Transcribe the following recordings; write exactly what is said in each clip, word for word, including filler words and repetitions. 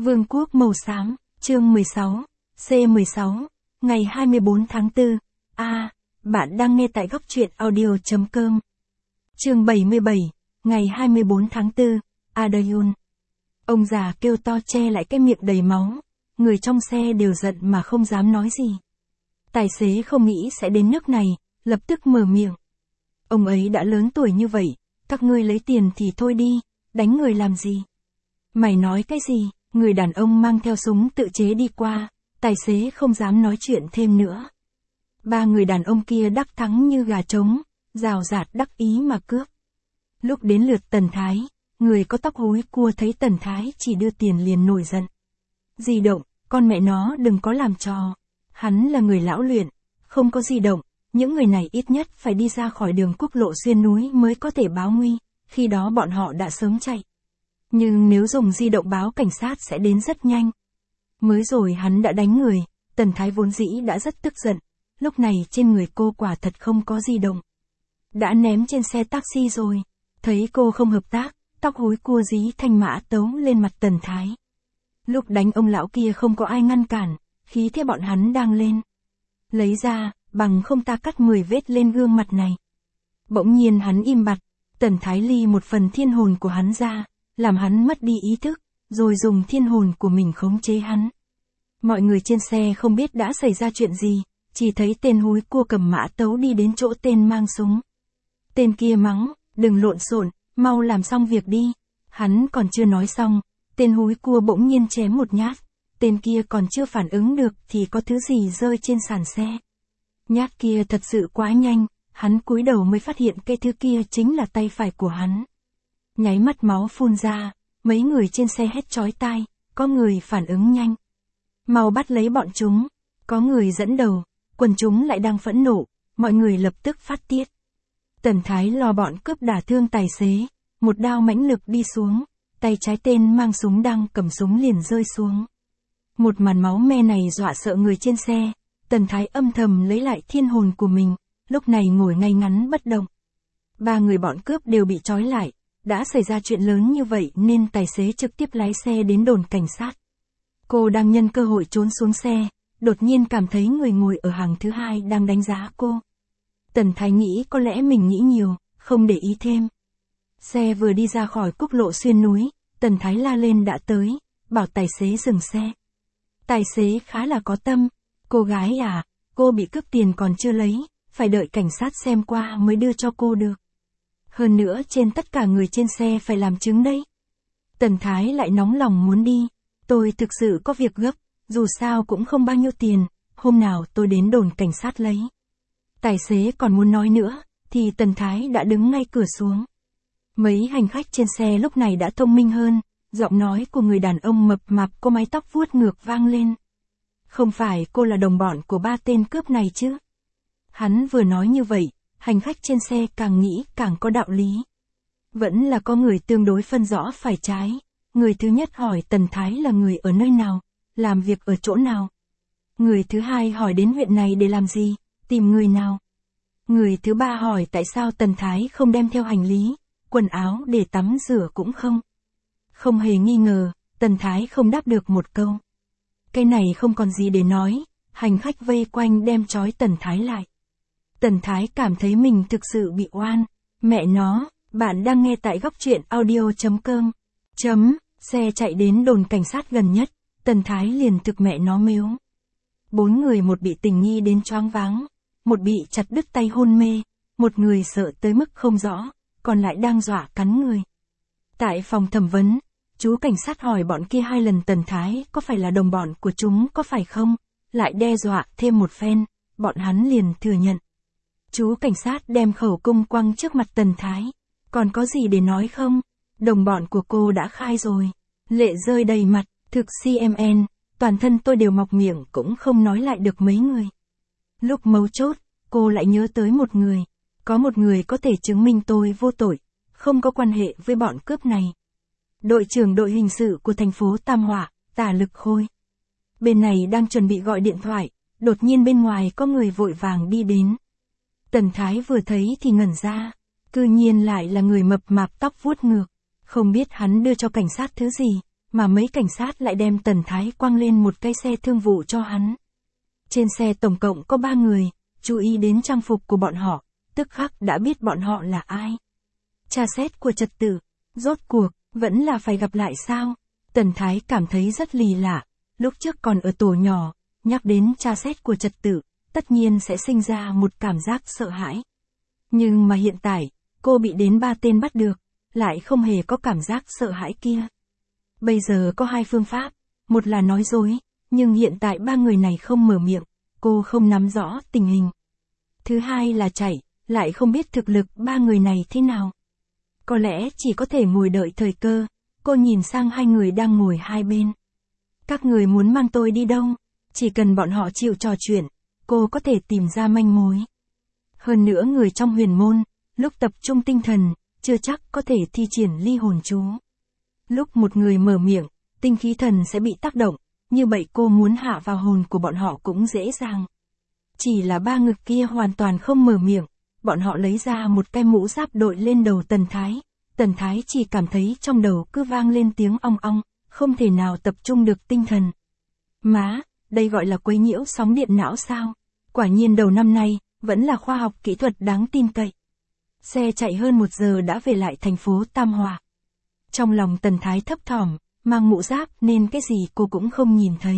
Vương quốc màu xám, chương mười sáu, C mười sáu, ngày hai mươi bốn tháng tư. A, bạn đang nghe tại góc truyện audio.com. Chương bảy mươi bảy, ngày hai mươi bốn tháng tư. Adayun. Ông già kêu to che lại cái miệng đầy máu, người trong xe đều giận mà không dám nói gì. Tài xế không nghĩ sẽ đến nước này, lập tức mở miệng. Ông ấy đã lớn tuổi như vậy, các ngươi lấy tiền thì thôi đi, đánh người làm gì? Mày nói cái gì? Người đàn ông mang theo súng tự chế đi qua, tài xế không dám nói chuyện thêm nữa. Ba người đàn ông kia đắc thắng như gà trống, rào rạt đắc ý mà cướp. Lúc đến lượt Tần Thái, người có tóc húi cua thấy Tần Thái chỉ đưa tiền liền nổi giận. Di động, con mẹ nó đừng có làm trò. Hắn là người lão luyện, không có di động, những người này ít nhất phải đi ra khỏi đường quốc lộ xuyên núi mới có thể báo nguy, khi đó bọn họ đã sớm chạy. Nhưng nếu dùng di động báo cảnh sát sẽ đến rất nhanh. Mới rồi hắn đã đánh người, Tần Thái vốn dĩ đã rất tức giận, lúc này trên người cô quả thật không có di động. Đã ném trên xe taxi rồi, thấy cô không hợp tác, tóc húi cua dí thanh mã tấu lên mặt Tần Thái. Lúc đánh ông lão kia không có ai ngăn cản, khí thế bọn hắn đang lên. Lấy ra, bằng không ta cắt mười vết lên gương mặt này. Bỗng nhiên hắn im bặt, Tần Thái ly một phần thiên hồn của hắn ra, làm hắn mất đi ý thức, rồi dùng thiên hồn của mình khống chế hắn. Mọi người trên xe không biết đã xảy ra chuyện gì, chỉ thấy tên húi cua cầm mã tấu đi đến chỗ tên mang súng. Tên kia mắng, đừng lộn xộn, mau làm xong việc đi. Hắn còn chưa nói xong, tên húi cua bỗng nhiên chém một nhát. Tên kia còn chưa phản ứng được thì có thứ gì rơi trên sàn xe. Nhát kia thật sự quá nhanh, hắn cúi đầu mới phát hiện cái thứ kia chính là tay phải của hắn. Nháy mắt máu phun ra, mấy người trên xe hét chói tai, có người phản ứng nhanh. Mau bắt lấy bọn chúng, có người dẫn đầu, quần chúng lại đang phẫn nộ, mọi người lập tức phát tiết. Tần Thái lo bọn cướp đả thương tài xế, một đao mãnh lực đi xuống, tay trái tên mang súng đang cầm súng liền rơi xuống. Một màn máu me này dọa sợ người trên xe, Tần Thái âm thầm lấy lại thiên hồn của mình, lúc này ngồi ngay ngắn bất động. Ba người bọn cướp đều bị trói lại, đã xảy ra chuyện lớn như vậy nên tài xế trực tiếp lái xe đến đồn cảnh sát. Cô đang nhân cơ hội trốn xuống xe, đột nhiên cảm thấy người ngồi ở hàng thứ hai đang đánh giá cô. Tần Thái nghĩ có lẽ mình nghĩ nhiều, không để ý thêm. Xe vừa đi ra khỏi quốc lộ xuyên núi, Tần Thái la lên đã tới, bảo tài xế dừng xe. Tài xế khá là có tâm, cô gái à, cô bị cướp tiền còn chưa lấy, phải đợi cảnh sát xem qua mới đưa cho cô được. Hơn nữa trên tất cả người trên xe phải làm chứng đấy. Tần Thái lại nóng lòng muốn đi, tôi thực sự có việc gấp, dù sao cũng không bao nhiêu tiền, hôm nào tôi đến đồn cảnh sát lấy. Tài xế còn muốn nói nữa, thì Tần Thái đã đứng ngay cửa xuống. Mấy hành khách trên xe lúc này đã thông minh hơn, giọng nói của người đàn ông mập mạp có mái tóc vuốt ngược vang lên. Không phải cô là đồng bọn của ba tên cướp này chứ? Hắn vừa nói như vậy, hành khách trên xe càng nghĩ càng có đạo lý. Vẫn là có người tương đối phân rõ phải trái. Người thứ nhất hỏi Tần Thái là người ở nơi nào, làm việc ở chỗ nào. Người thứ hai hỏi đến huyện này để làm gì, tìm người nào. Người thứ ba hỏi tại sao Tần Thái không đem theo hành lý, quần áo để tắm rửa cũng không. Không hề nghi ngờ, Tần Thái không đáp được một câu. Cái này không còn gì để nói, hành khách vây quanh đem trói Tần Thái lại. Tần Thái cảm thấy mình thực sự bị oan. Mẹ nó, bạn đang nghe tại góc truyện audio.com. Chấm, xe chạy đến đồn cảnh sát gần nhất, Tần Thái liền thực mẹ nó mếu. Bốn người, một bị tình nghi đến choáng váng, một bị chặt đứt tay hôn mê, một người sợ tới mức không rõ, còn lại đang dọa cắn người. Tại phòng thẩm vấn, chú cảnh sát hỏi bọn kia hai lần Tần Thái có phải là đồng bọn của chúng có phải không, lại đe dọa thêm một phen, bọn hắn liền thừa nhận. Chú cảnh sát đem khẩu cung quăng trước mặt Tần Thái, còn có gì để nói không? Đồng bọn của cô đã khai rồi. Lệ rơi đầy mặt, thực xê em en, toàn thân tôi đều mọc miệng cũng không nói lại được mấy người. Lúc mấu chốt, cô lại nhớ tới một người. Có một người có thể chứng minh tôi vô tội, không có quan hệ với bọn cướp này. Đội trưởng đội hình sự của thành phố Tam Họa, Tả Lực Khôi. Bên này đang chuẩn bị gọi điện thoại, đột nhiên bên ngoài có người vội vàng đi đến. Tần Thái vừa thấy thì ngẩn ra, cư nhiên lại là người mập mạp tóc vuốt ngược. Không biết hắn đưa cho cảnh sát thứ gì, mà mấy cảnh sát lại đem Tần Thái quăng lên một cái xe thương vụ cho hắn. Trên xe tổng cộng có ba người, chú ý đến trang phục của bọn họ, tức khắc đã biết bọn họ là ai. Tra xét của trật tự, rốt cuộc, vẫn là phải gặp lại sao? Tần Thái cảm thấy rất lì lạ, lúc trước còn ở tổ nhỏ, nhắc đến tra xét của trật tự, tất nhiên sẽ sinh ra một cảm giác sợ hãi. Nhưng mà hiện tại, cô bị đến ba tên bắt được, lại không hề có cảm giác sợ hãi kia. Bây giờ có hai phương pháp, một là nói dối, nhưng hiện tại ba người này không mở miệng, cô không nắm rõ tình hình. Thứ hai là chạy, lại không biết thực lực ba người này thế nào. Có lẽ chỉ có thể ngồi đợi thời cơ, cô nhìn sang hai người đang ngồi hai bên. Các người muốn mang tôi đi đâu? Chỉ cần bọn họ chịu trò chuyện, cô có thể tìm ra manh mối. Hơn nữa người trong huyền môn, lúc tập trung tinh thần, chưa chắc có thể thi triển ly hồn chú. Lúc một người mở miệng, tinh khí thần sẽ bị tác động, như vậy cô muốn hạ vào hồn của bọn họ cũng dễ dàng. Chỉ là ba ngực kia hoàn toàn không mở miệng, bọn họ lấy ra một cái mũ giáp đội lên đầu Tần Thái. Tần Thái chỉ cảm thấy trong đầu cứ vang lên tiếng ong ong, không thể nào tập trung được tinh thần. Má, đây gọi là quấy nhiễu sóng điện não sao? Quả nhiên đầu năm nay, vẫn là khoa học kỹ thuật đáng tin cậy. Xe chạy hơn một giờ đã về lại thành phố Tam Hòa. Trong lòng Tần Thái thấp thỏm, mang mũ giáp nên cái gì cô cũng không nhìn thấy.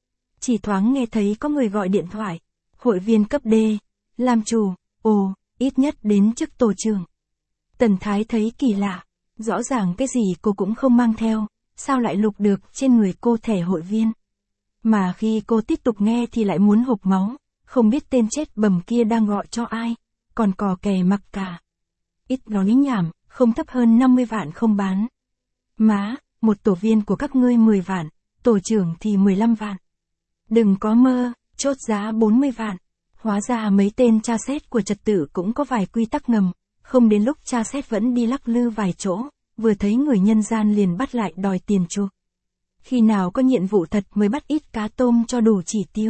Chỉ thoáng nghe thấy có người gọi điện thoại. Hội viên cấp D, làm chủ, ồ, ít nhất đến chức tổ trưởng. Tần Thái thấy kỳ lạ, rõ ràng cái gì cô cũng không mang theo, sao lại lục được trên người cô thẻ hội viên. Mà khi cô tiếp tục nghe thì lại muốn hộc máu, không biết tên chết bầm kia đang gọi cho ai, còn cò kè mặc cả. Ít nói nhảm, không thấp hơn năm mươi vạn không bán. Má, một tổ viên của các ngươi mười vạn, tổ trưởng thì mười lăm vạn. Đừng có mơ, chốt giá bốn mươi vạn. Hóa ra mấy tên tra xét của trật tự cũng có vài quy tắc ngầm, không đến lúc tra xét vẫn đi lắc lư vài chỗ, vừa thấy người nhân gian liền bắt lại đòi tiền chuộc. Khi nào có nhiệm vụ thật mới bắt ít cá tôm cho đủ chỉ tiêu.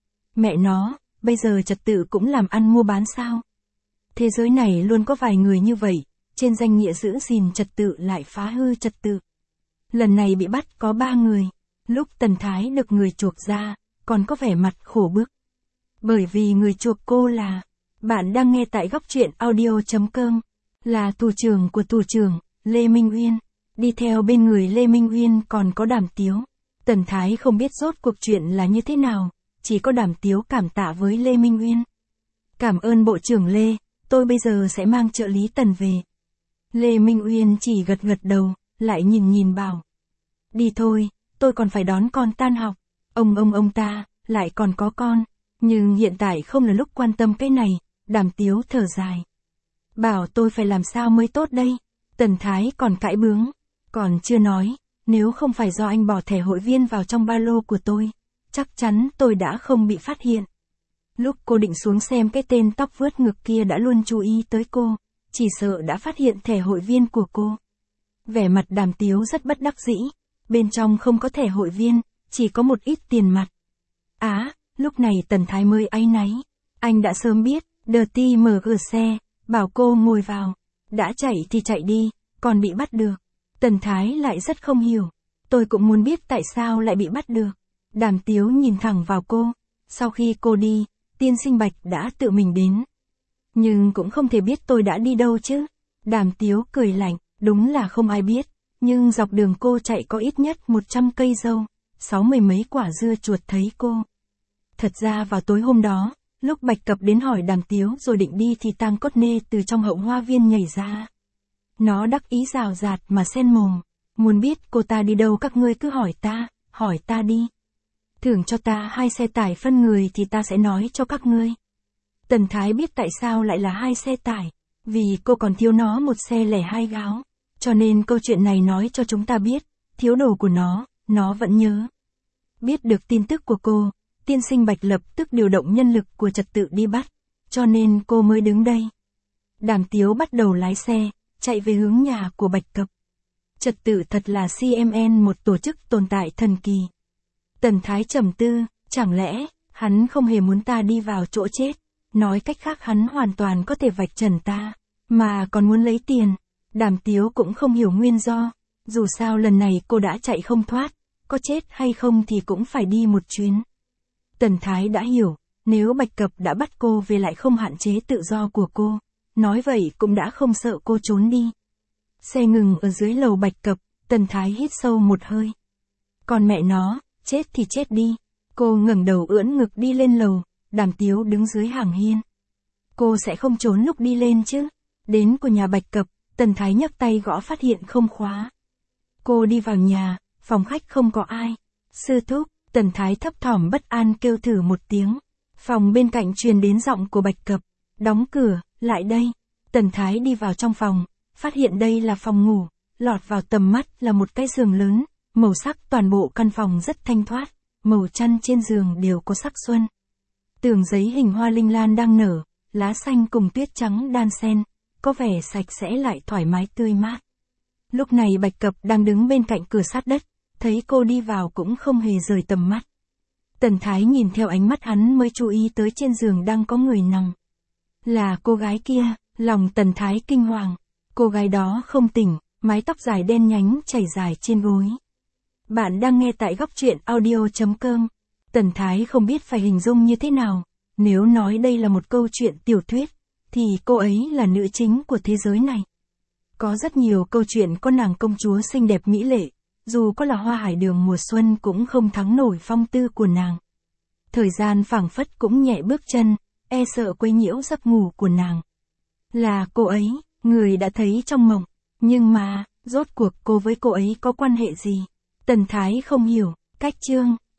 Mẹ nó, bây giờ trật tự cũng làm ăn mua bán sao? Thế giới này luôn có vài người như vậy, trên danh nghĩa giữ gìn trật tự lại phá hư trật tự. Lần này bị bắt có ba người, lúc Tần Thái được người chuộc ra, còn có vẻ mặt khổ bức. Bởi vì người chuộc cô là, bạn đang nghe tại góc truyện audio chấm com, là thủ trưởng của thủ trưởng, Lê Minh Uyên. Đi theo bên người Lê Minh Uyên còn có Đàm Tiếu. Tần Thái không biết rốt cuộc chuyện là như thế nào, chỉ có Đàm Tiếu cảm tạ với Lê Minh Uyên. Cảm ơn bộ trưởng Lê, tôi bây giờ sẽ mang trợ lý Tần về. Lê Minh Uyên chỉ gật gật đầu, lại nhìn nhìn bảo. Đi thôi, tôi còn phải đón con tan học. Ông ông ông ta, lại còn có con. Nhưng hiện tại không là lúc quan tâm cái này, Đàm Tiếu thở dài. Bảo tôi phải làm sao mới tốt đây? Tần Thái còn cãi bướng. Còn chưa nói, nếu không phải do anh bỏ thẻ hội viên vào trong ba lô của tôi, chắc chắn tôi đã không bị phát hiện. Lúc cô định xuống xem cái tên tóc vướt ngực kia đã luôn chú ý tới cô, chỉ sợ đã phát hiện thẻ hội viên của cô. Vẻ mặt Đàm Tiếu rất bất đắc dĩ, bên trong không có thẻ hội viên, chỉ có một ít tiền mặt. Á, lúc này Tần Thái mới áy náy, anh đã sớm biết, Dirty mở cửa xe, bảo cô ngồi vào, đã chạy thì chạy đi, còn bị bắt được. Tần Thái lại rất không hiểu, tôi cũng muốn biết tại sao lại bị bắt được. Đàm Tiếu nhìn thẳng vào cô, sau khi cô đi, tiên sinh Bạch đã tự mình đến. Nhưng cũng không thể biết tôi đã đi đâu chứ. Đàm Tiếu cười lạnh, đúng là không ai biết, nhưng dọc đường cô chạy có ít nhất một trăm cây dâu, sáu mươi mấy quả dưa chuột thấy cô. Thật ra vào tối hôm đó, lúc Bạch Cập đến hỏi Đàm Tiếu rồi định đi thì Tang Cốt Nê từ trong hậu hoa viên nhảy ra. Nó đắc ý rào rạt mà sen mồm, muốn biết cô ta đi đâu các ngươi cứ hỏi ta, hỏi ta đi. Thưởng cho ta hai xe tải phân người thì ta sẽ nói cho các ngươi. Tần Thái biết tại sao lại là hai xe tải, vì cô còn thiếu nó một xe lẻ hai gáo, cho nên câu chuyện này nói cho chúng ta biết, thiếu đồ của nó, nó vẫn nhớ. Biết được tin tức của cô, tiên sinh Bạch lập tức điều động nhân lực của trật tự đi bắt, cho nên cô mới đứng đây. Đàm Tiếu bắt đầu lái xe, chạy về hướng nhà của Bạch Cập. Trật tự thật là xê em en một tổ chức tồn tại thần kỳ. Tần Thái trầm tư, chẳng lẽ, hắn không hề muốn ta đi vào chỗ chết, nói cách khác hắn hoàn toàn có thể vạch trần ta, mà còn muốn lấy tiền. Đàm Tiếu cũng không hiểu nguyên do, Dù sao lần này cô đã chạy không thoát, có chết hay không thì cũng phải đi một chuyến. Tần Thái đã hiểu, nếu Bạch Cập đã bắt cô về lại không hạn chế tự do của cô, nói vậy cũng đã không sợ cô trốn đi. Xe ngừng ở dưới lầu Bạch Cập, Tần Thái hít sâu một hơi. Còn mẹ nó, chết thì chết đi. Cô ngẩng đầu ưỡn ngực đi lên lầu, Đàm Tiếu đứng dưới hàng hiên. Cô sẽ không trốn lúc đi lên chứ. Đến của nhà Bạch Cập, Tần Thái nhấc tay gõ phát hiện không khóa. Cô đi vào nhà, phòng khách không có ai. Sư thúc, Tần Thái thấp thỏm bất an kêu thử một tiếng. Phòng bên cạnh truyền đến giọng của Bạch Cập. Đóng cửa, lại đây. Tần Thái đi vào trong phòng, phát hiện đây là phòng ngủ, lọt vào tầm mắt là một cái giường lớn, màu sắc toàn bộ căn phòng rất thanh thoát, màu chăn trên giường đều có sắc xuân. Tường giấy hình hoa linh lan đang nở, lá xanh cùng tuyết trắng đan xen, có vẻ sạch sẽ lại thoải mái tươi mát. Lúc này Bạch Cập đang đứng bên cạnh cửa sát đất, thấy cô đi vào cũng không hề rời tầm mắt. Tần Thái nhìn theo ánh mắt hắn mới chú ý tới trên giường đang có người nằm. Là cô gái kia, lòng Tần Thái kinh hoàng. Cô gái đó không tỉnh, mái tóc dài đen nhánh chảy dài trên gối. Bạn đang nghe tại góc truyện audio chấm com. Tần Thái không biết phải hình dung như thế nào. Nếu nói đây là một câu chuyện tiểu thuyết, thì cô ấy là nữ chính của thế giới này. Có rất nhiều câu chuyện có nàng công chúa xinh đẹp mỹ lệ, dù có là hoa hải đường mùa xuân cũng không thắng nổi phong tư của nàng. Thời gian phảng phất cũng nhẹ bước chân, e sợ quấy nhiễu giấc ngủ của nàng. Là cô ấy, người đã thấy trong mộng, nhưng mà, rốt cuộc cô với cô ấy có quan hệ gì? Tần Thái không hiểu, cách chương.